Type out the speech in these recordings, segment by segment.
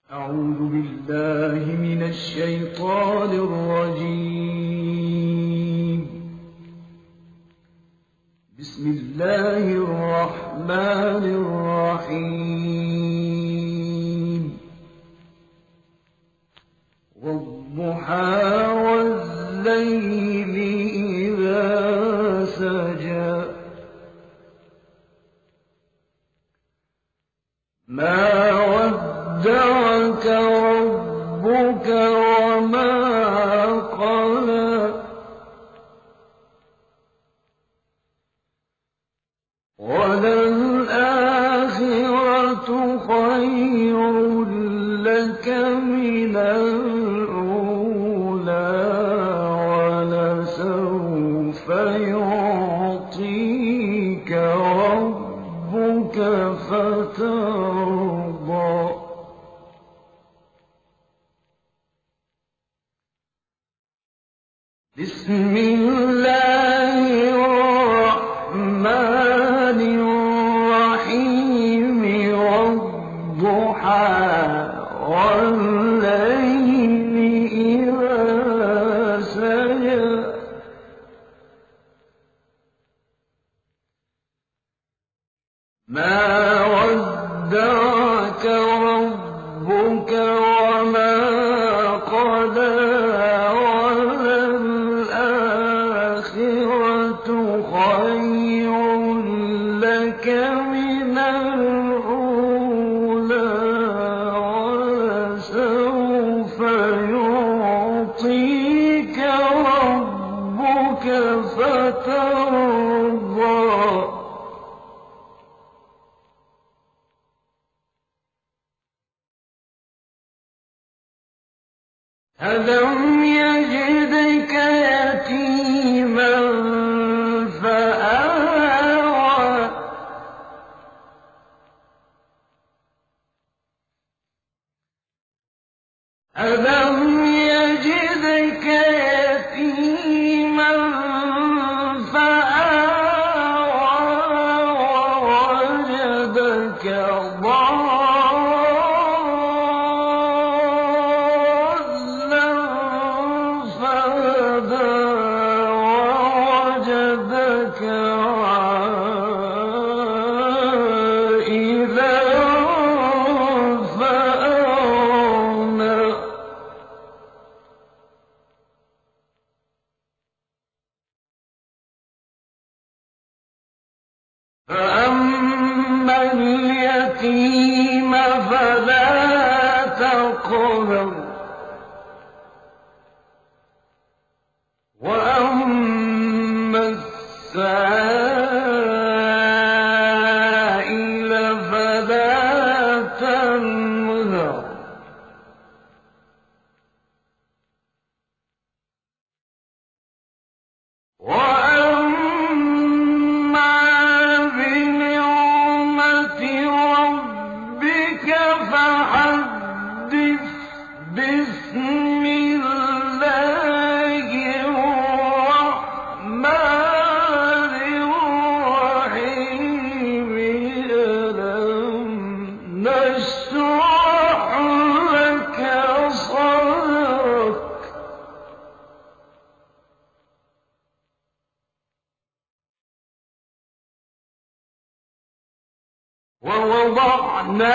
أعوذ بالله من الشيطان الرجيم. بسم الله الرحمن الرحيم. والضحى والليل إذا سجى ما ودعك ربك وما قلى وللآخرة خير لك من الأولى ولسوف يعطيك ربك فترضى. بسم الله الرحمن الرحيم. والضحى والليل إذا سجى ما ودعك ربك وما قلى خير لك من الأولى ولسوف يعطيك ربك فترضى. ألم يجدك يتيما فآوى ألم يجدك يتيما فآوى ووجدك ضالا فهدى ووجدك عائلا فأغنى فأما اليتيم فلا تقهر وأما السائل فلا تنهر وأما بنعمة ربك فحدث. بسم الله الرحمن الرحيم. ألم نشرح لك صدرك ووضعنا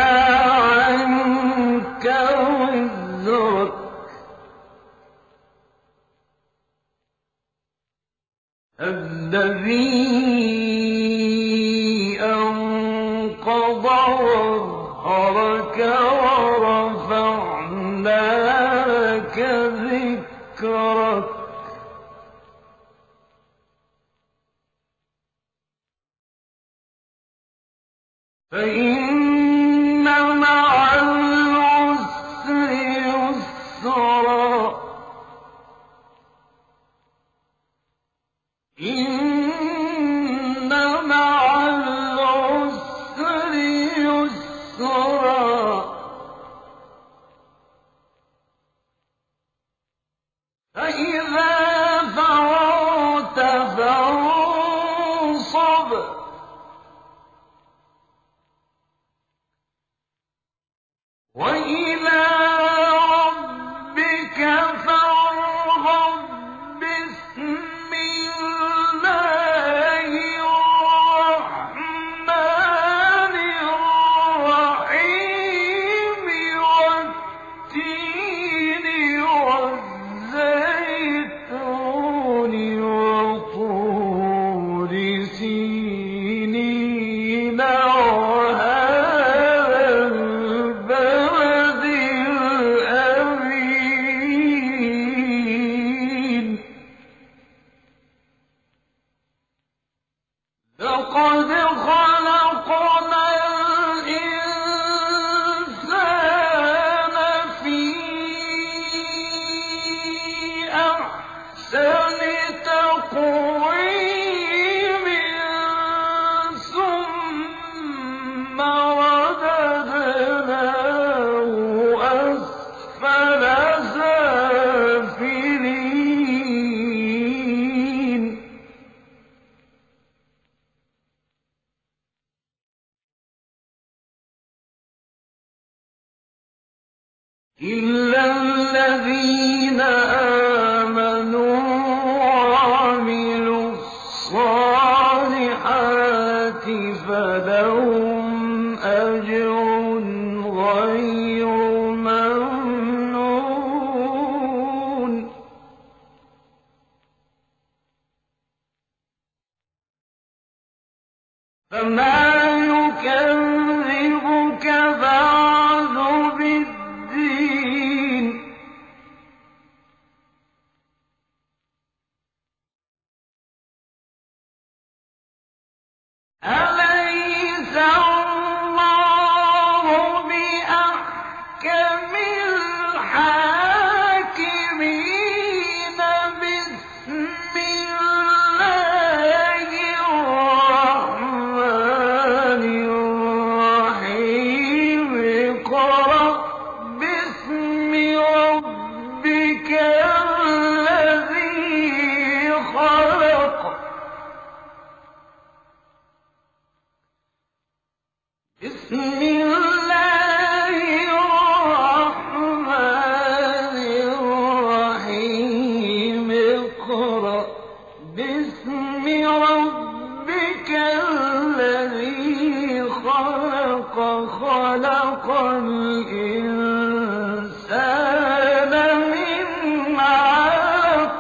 عنك وزرك الذي أنقض ظهرك ورفعنا لك ذكرك فإن مع العسر يسرا إن مع العسر يسرا فإذا فرغت فانصب إلا الذين آمنوا وعملوا الصالحات فلهم أجر غير ممنون فما يكذبك بعد بالدين أليس الله بأحكم الحاكمين بسم الله الرحمن الرحيم اقرأ باسم ربك الذي خلق بسم الله الرحمن الرحيم اقرأ باسم ربك الذي خلق خلق الإنسان من علق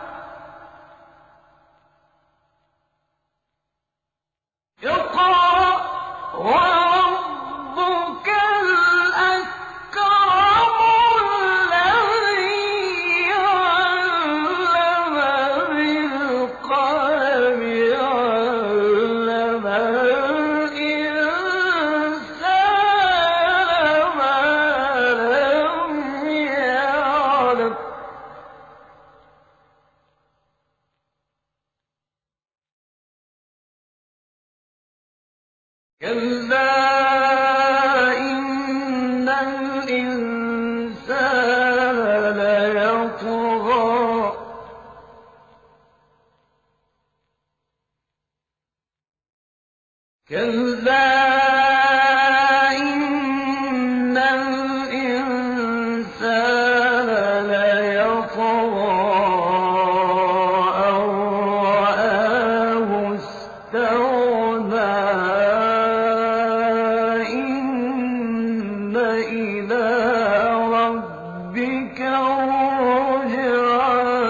اقرأ وربك الأكرم الذي علم بالقلم علم الإنسان ما لم يعلم كلا إن الإنسان ليطغى كلا إن الإنسان ليطغى أن رآه استغنى إن إلى ربك الرجعى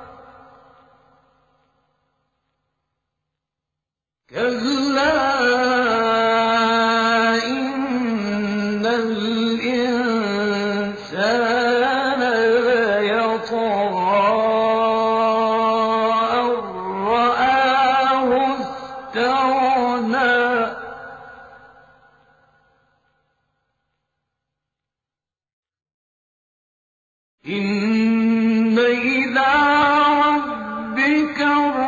كلا إن الإنسان ليطغى أن رآه استغنى إن إلى ربك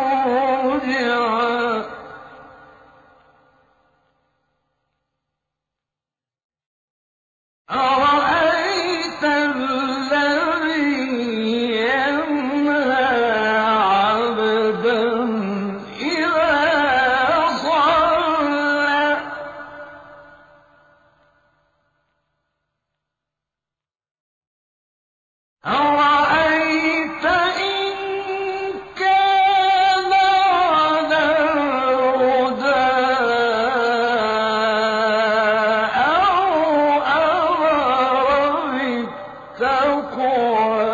الرجعى أرأيت الذي ينهى عبدا إذا صلى أرأيت إن كان على الهدى أو أمر بالتقوى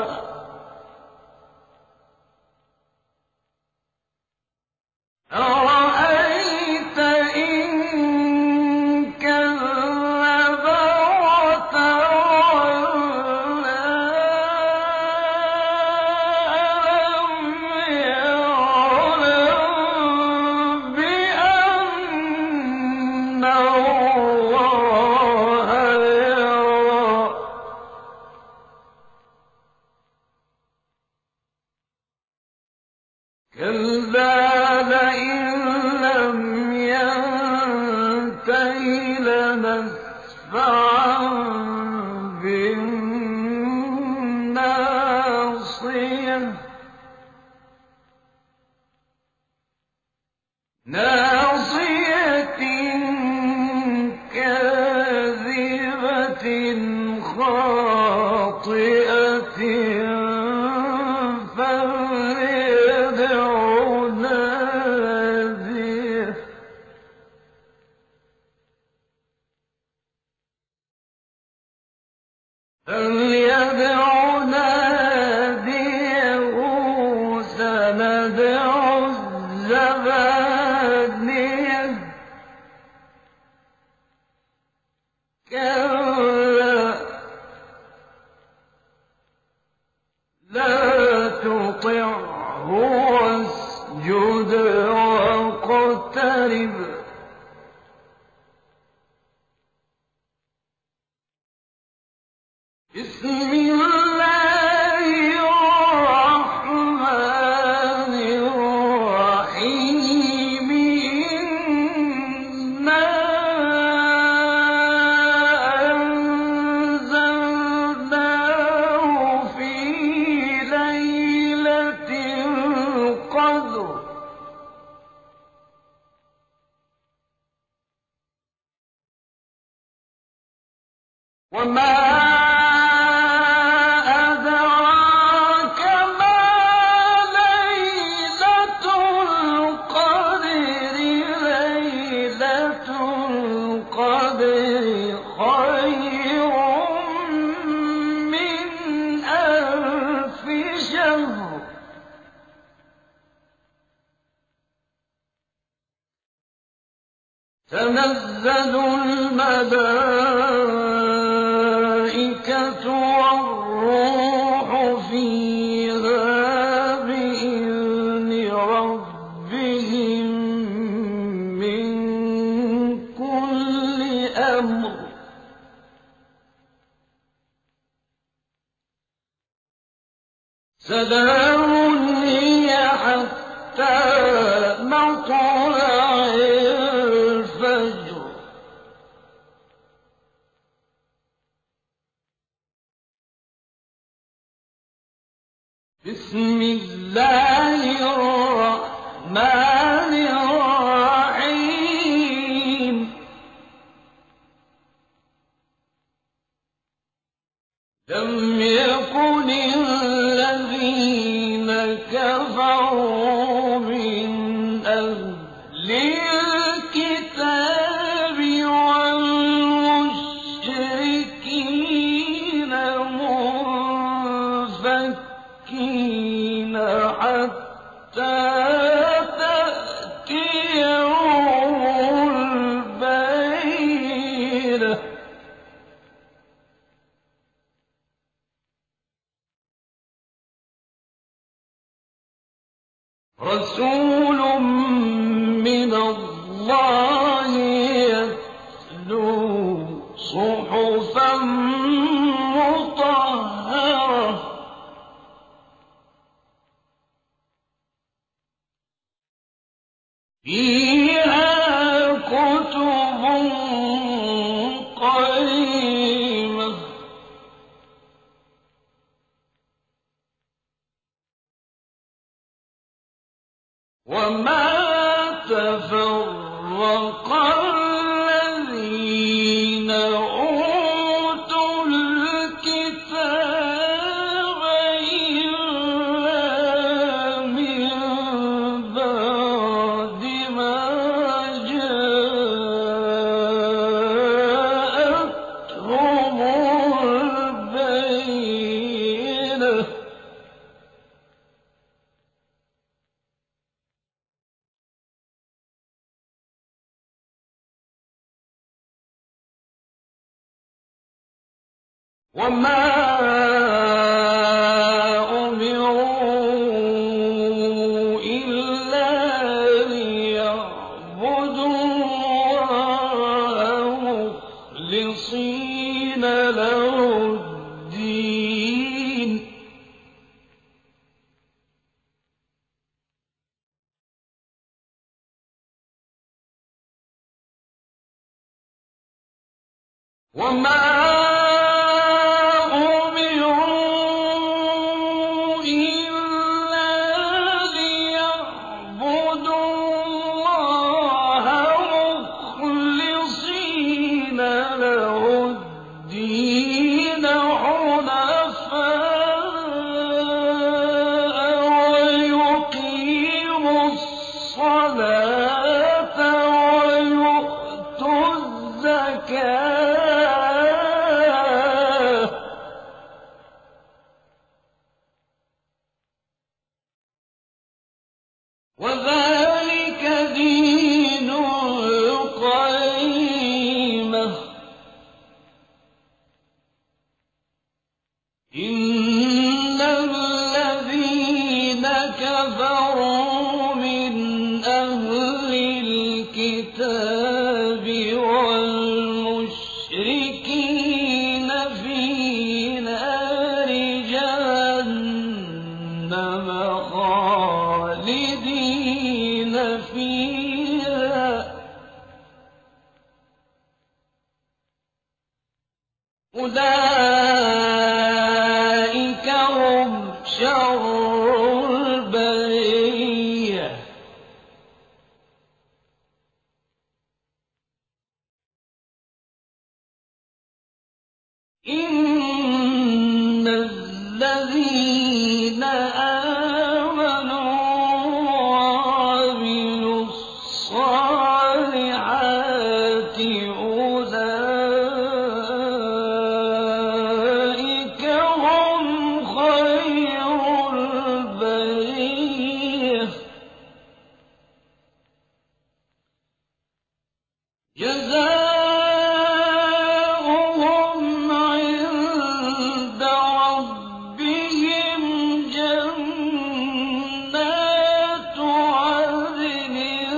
أرأيت إن كذب وتولى ألم يعلم بأن الله يرى كلا لئن لم ينته لنسفعا بالناصية ناصية كاذبة خاطئة خاطئة فليدع ناديه سندع الزبانية كلا لا تطعه واسجد واقترب بسم الله الرحمن الرحيم إنا أنزلناه في ليلة القدر وما أدراك ما ليلة القدر ليلة القدر خير من ألف شهر تنزل الملائكة والروح فيها بإذن ربهم من كل أمر سلام هي حتى مطلع الفجر بسم الله الرحمن الرحيم لم يكن الذين كفروا من أهل الكتاب والمشركين منفكين حتى تأتيهم البينة رسول من الله يتلو صحفا مطهرة فيها كتب قيمة وما تفرق الذين أوتوا الكتاب إلا من بعد ما جاءتهم البينة وما أمروا إلا ليعبدوا الله مخلصين له الدين وما أمروا إلا ليعبدوا الله مخلصين له الدين حنفاء إن الذين كفروا من أهل الكتاب والمشركين في نار جهنم خالدين فيها أولئك هم شر البرية. إن الذين آمنوا وعملوا الصالحات أولئك هم خير البرية. جزاؤهم عند ربهم جنات عدن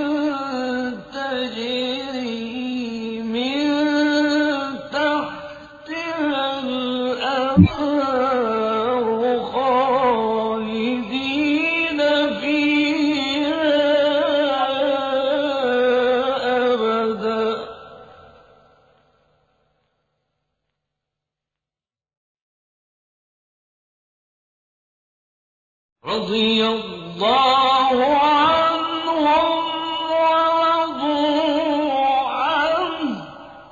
تجري من تحتها الأنهار خالدين فيها أبدا. رضي الله عنهم ورضوا عنه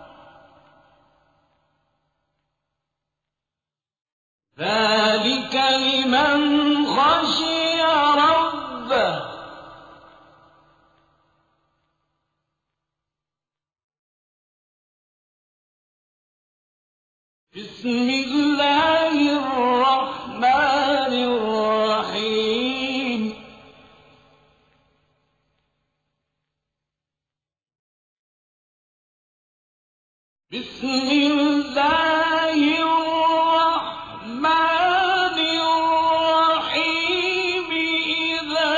ذلك لمن خشي ربه. بسم الله الرحمن الرحيم. بسم الله الرحمن الرحيم. إذا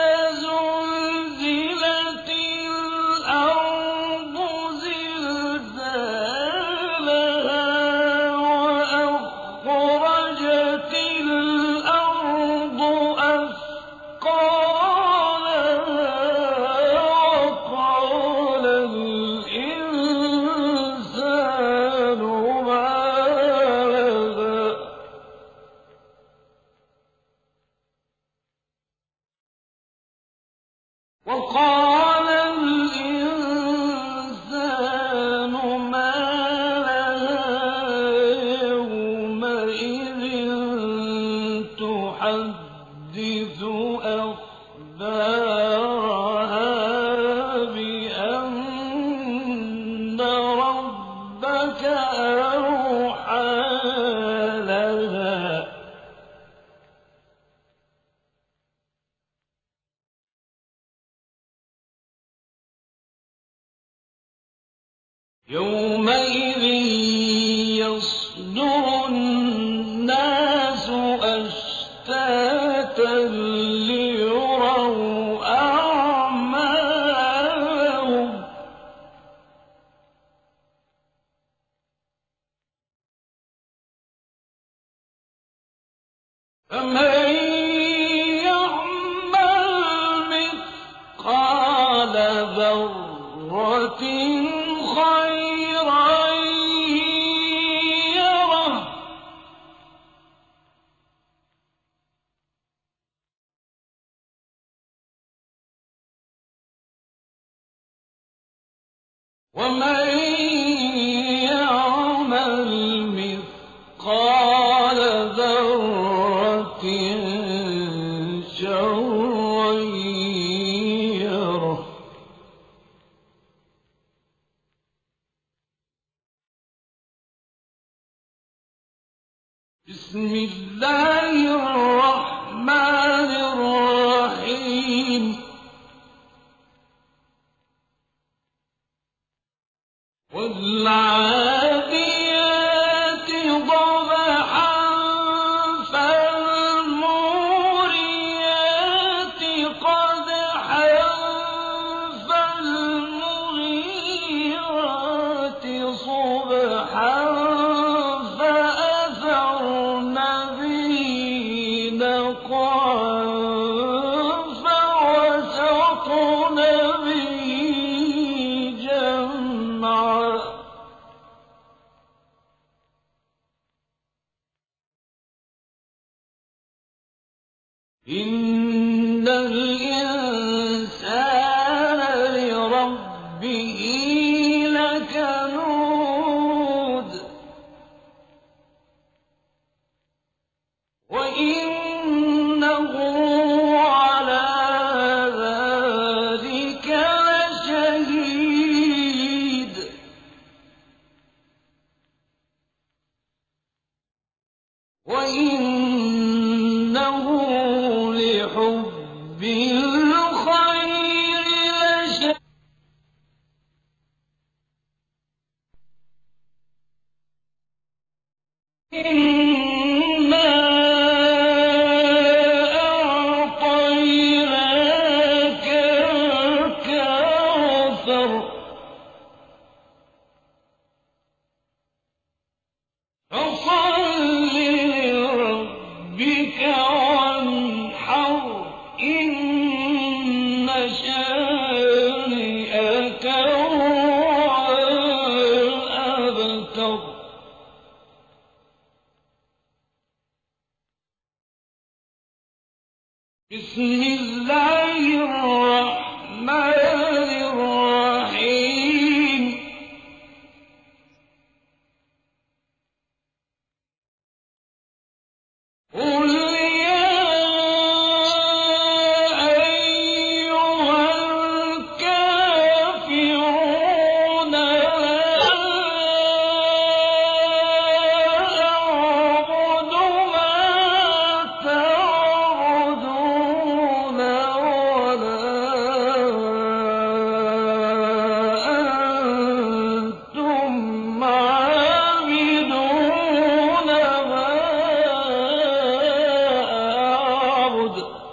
زلزلت الأرض زلزالها وأخرجت الأرض أثقالها وقال الإنسان ما لها وقال الإنسان ما لها يومئذ تحدث أخبارها بأن ربك أوحى لها. يومئذ يصدر الناس أشتاتا ليروا أعمالهم فمن يعمل مثقال ذرة خيرا يره ومن يعمل مثقال ذرة شرا يره. بسم الله الرحمن الرحيم. والعاديات ضبحا فوسطن به جمعا إن الإنسان لربه لكنود وإنه على ذلك لشهيد وإنه لحب الخير لشديد إنا أعطيناك الكوثر فصل لربك وانحر إن شانئك هو الأبتر بسم الله الرحمن الرحيم قل يا أيها الكافرون لا أعبد ما تعبدون ولا أنتم عابدون ما أعبد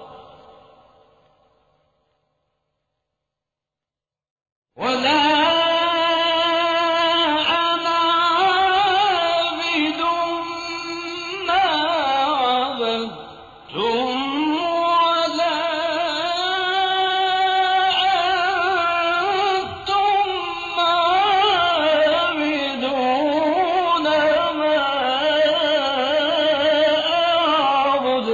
ولا أنا عابد ما عبدتم ولا أنتم عابدون ما أعبد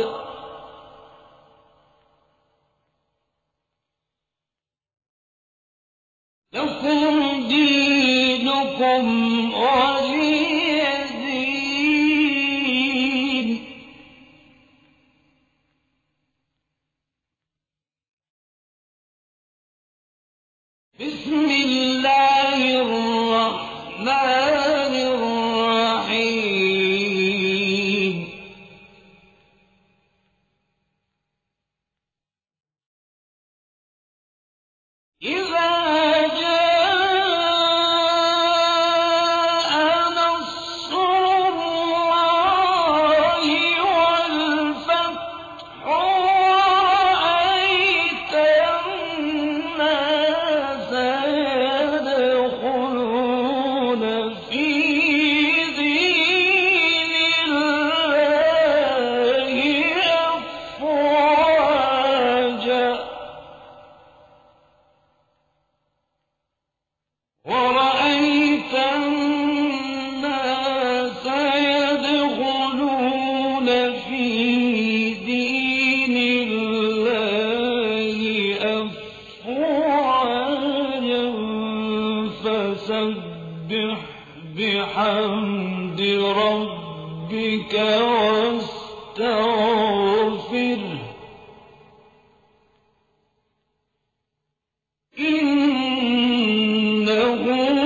لكم دينكم ولي دين بسم الله الرحمن الرحيم إذا جاء نصر الله والفتح ورأيت الناس يدخلون في دين الله أفواجا ورأيت الناس يدخلون في دين الله أفواجا فسبح بحمد ربك واستغفره إنه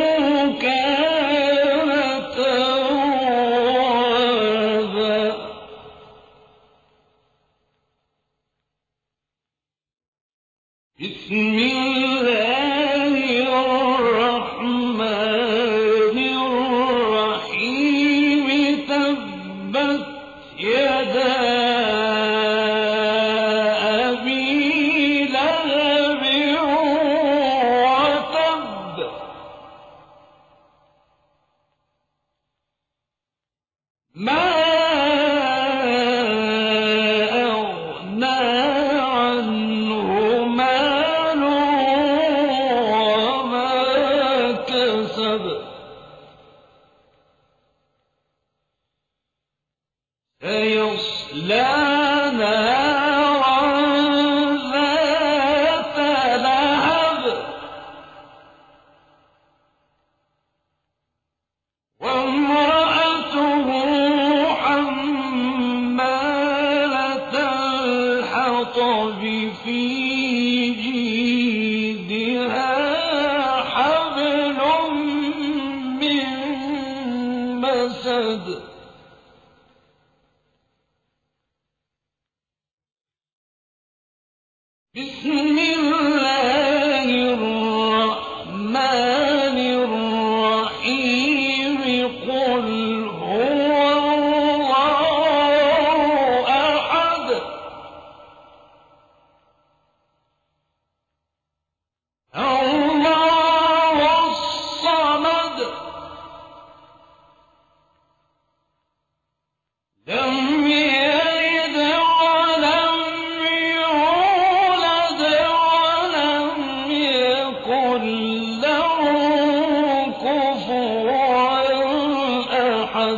كان توابا بسم الله الرحمن الرحيم تبت يدا أبي لهب وتب ما سيصلى نارا ذات لهب وامرأته حمالة الحطب في جيدها حبل من مسد بسم الله الرحمن الرحيم قل هو الله أحد الله الصمد لم يلد ولم يولد ولم يكن له كفوا أحد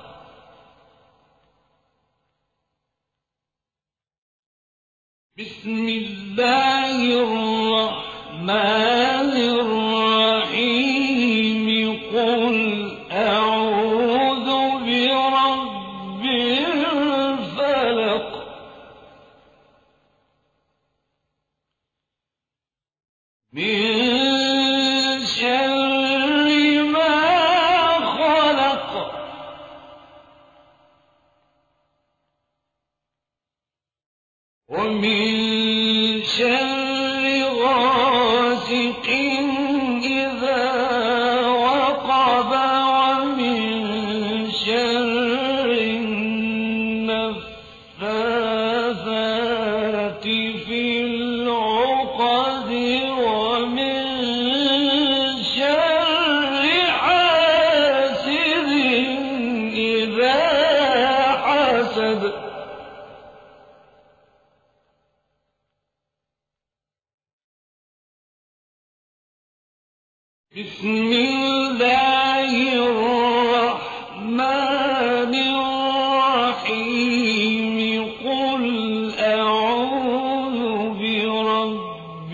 بسم الله الرحمن الرحيم قل أعوذ برب الفلق من شر ما خلق ومن شر غاسق إذا وقب ومن شر النفاثات في العقد ومن شر حاسد إذا حسد بسم الله الرحمن الرحيم قل أعوذ برب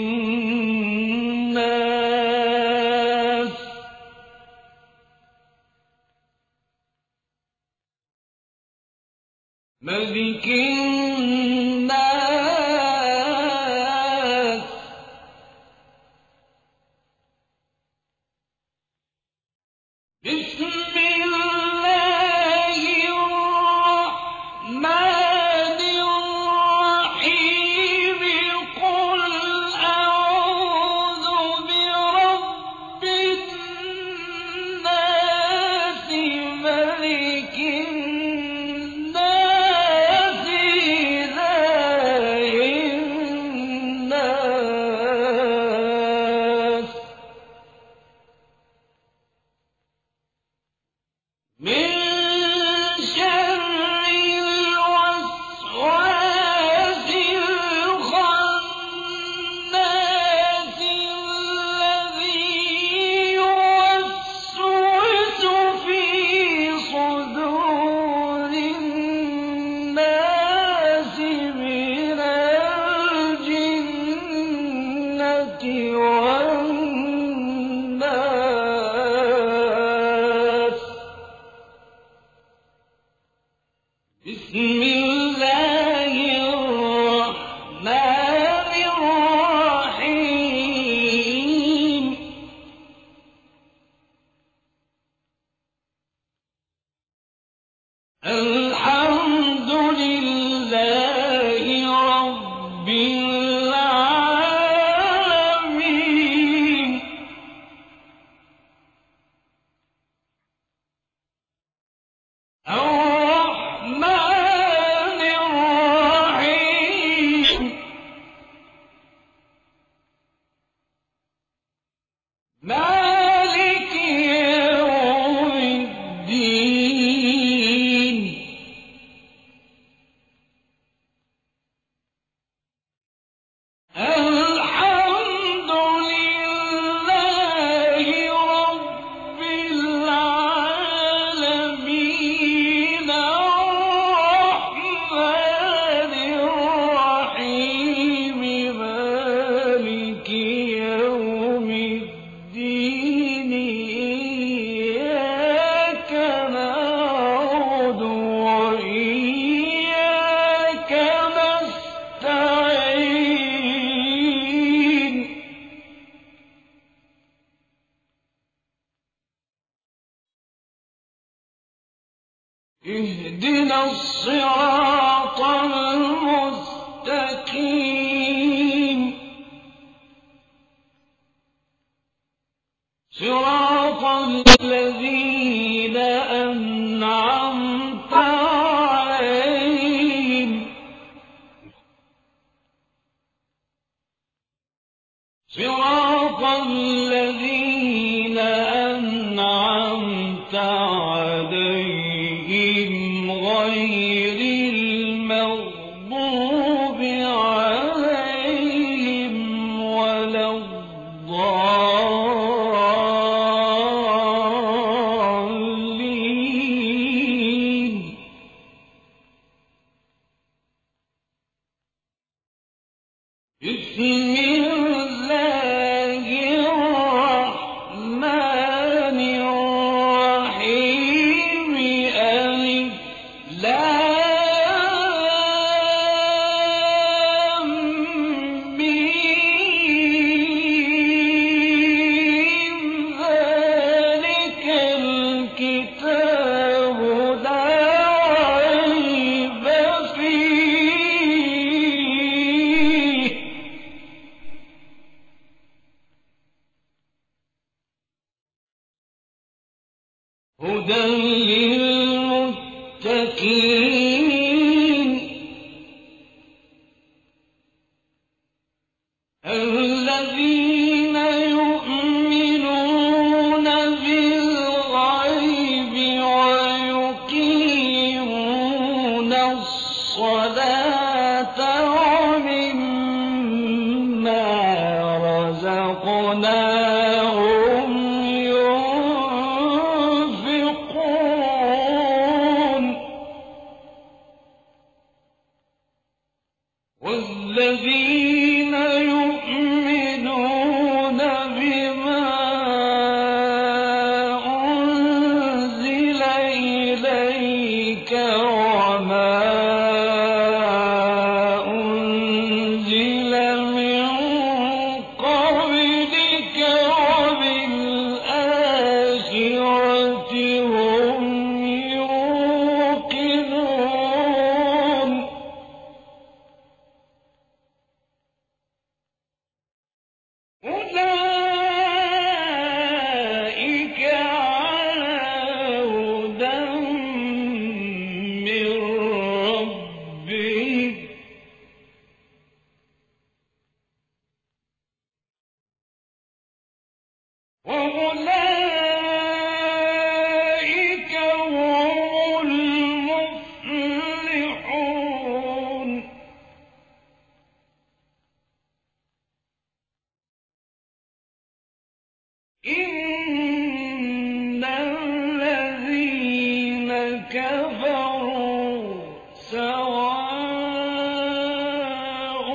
الناس ملك الناس بسم الله الرحمن الرحيم قل أعوذ برب الناس ملك الناس إله الناس من شر الوسواس الخناس الذي يوسوس في صدور الناس من الجنة والناس بسم الله الرحمن الرحيم الحمد لله رب العالمين الرحمن الرحيم مالك يوم الدين اهدنا الصراط المستقيم صراط الذين أنعمت عليهم صراط الذين أنعمت عليهم غير المغضوب عليهم ولا الضالين بسم الله الرحمن الرحيم ألف لام ميم ذلك الكتاب لا ريب فيه هدى للمتقين الذين يؤمنون بالغيب ويقيمون الصلاة ومما رزقناهم ينفقون والذين يؤمنون بما أنزل إليك وما أنزل من قبلك وبالآخرة هم يوقنون أولئك على هدى من ربهم وأولئك هم المفلحون إن الذين كفروا سواء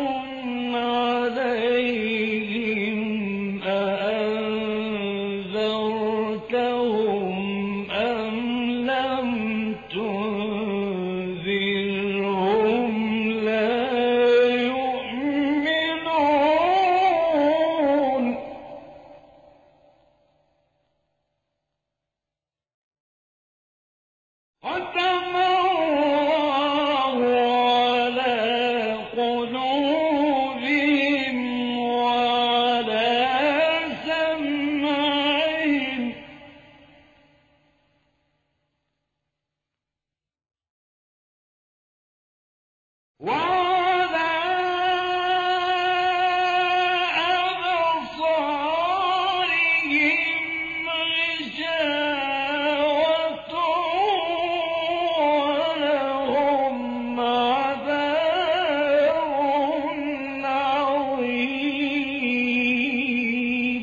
عليهم أأنذرتهم أم لم تنذرهم لا يؤمنون ختم الله على قلوبهم وعلى سمعهم وعلى أبصارهم غشاوة ولهم عذاب عظيم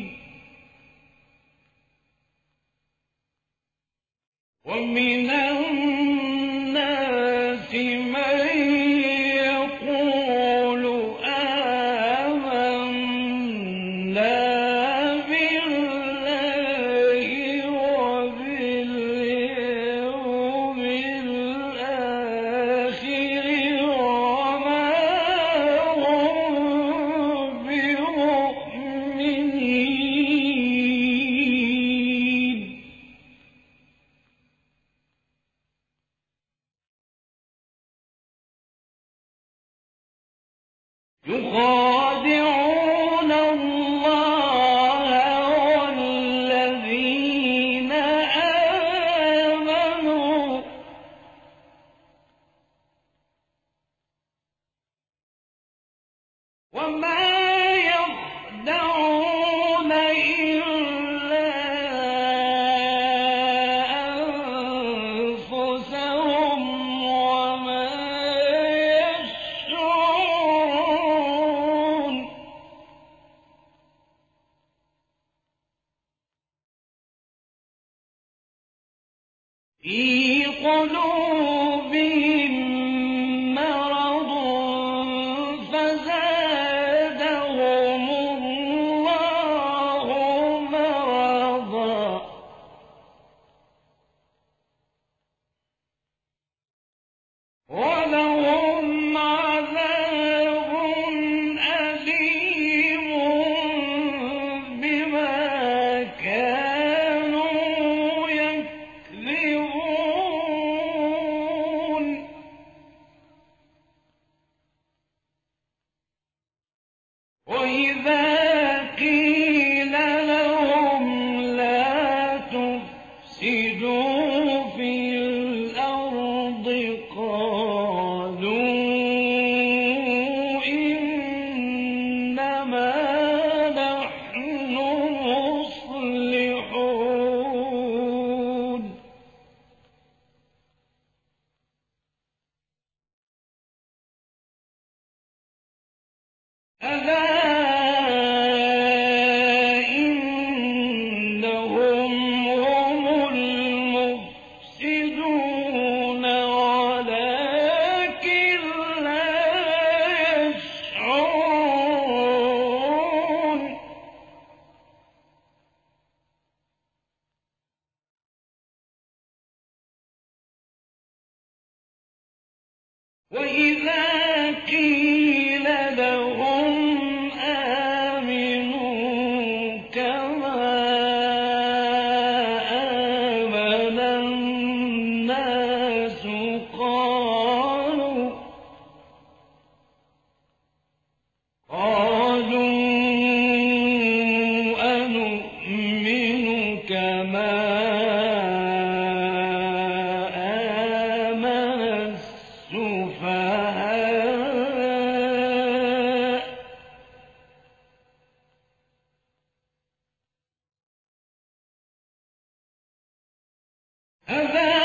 ومن الناس من يخادعون الله والذين آمنوا وما يخدعون إلا أنفسهم وما يشعرون في قلوبهم مرض فزادهم الله مرضا ولهم عذاب أليم بما كانوا يكذبون وإذا قيل لهم لا تفسدوا في الأرض قالوا إنما نحن مصلحون ألا إنهم هم المفسدون ولكن لا يشعرون وإذا قيل لهم آمنوا كما آمن الناس قالوا أنؤمن كما آمن السفهاء ألا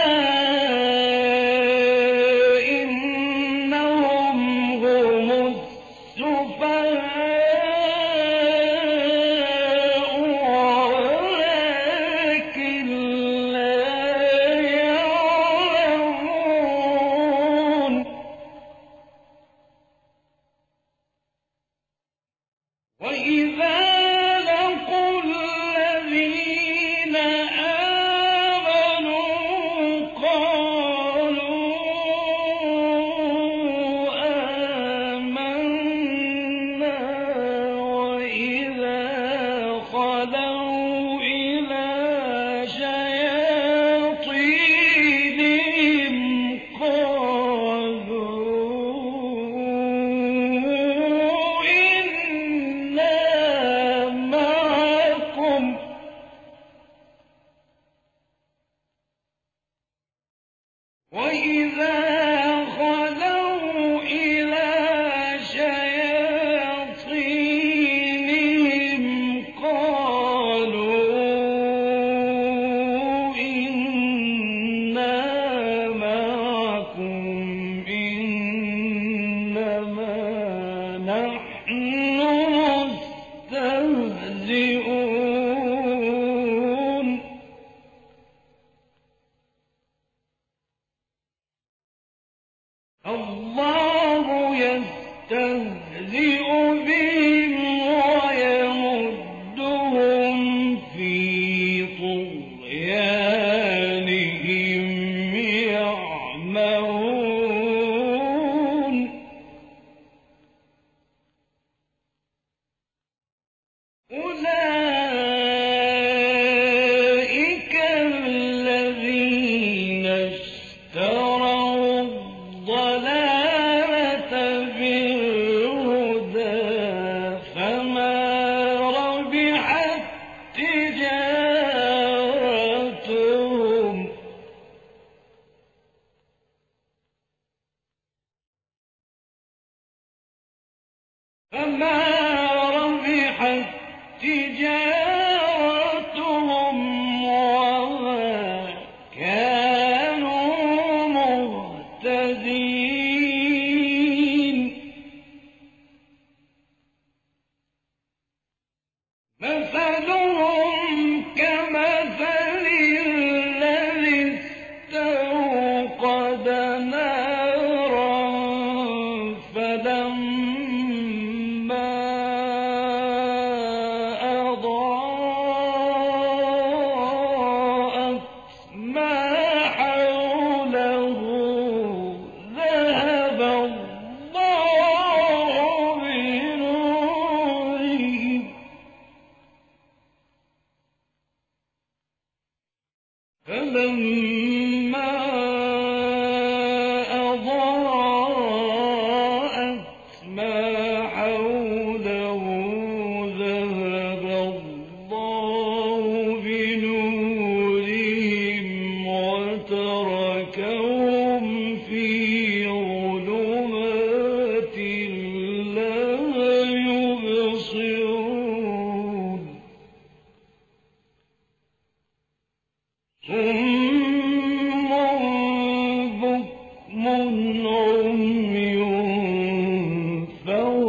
إنهم هم السفهاء ولكن لا يعلمون وإذا لقوا الذين آمنوا قالوا آمنا وإذا خلوا إلى شياطينهم قالوا إنا معكم وإذا خلوا إلى شياطينهم قالوا إنا معكم إنما نحن مستهزئون الله يستهزئ بهم ويمدهم في طغيانهم يعمهون أولئك الذين اشتروا الضلالة بالهدى فما ربحت تجارتهم وما كانوا مهتدين. مثلهم كمثل الذي استوقد نارا فلما أضاءت ما حوله ذهب الله بنورهم فلما أضاءت ما حوله ذهب الله بنورهم وتركهم في ظلمات لا يبصرون. صم بكم عمي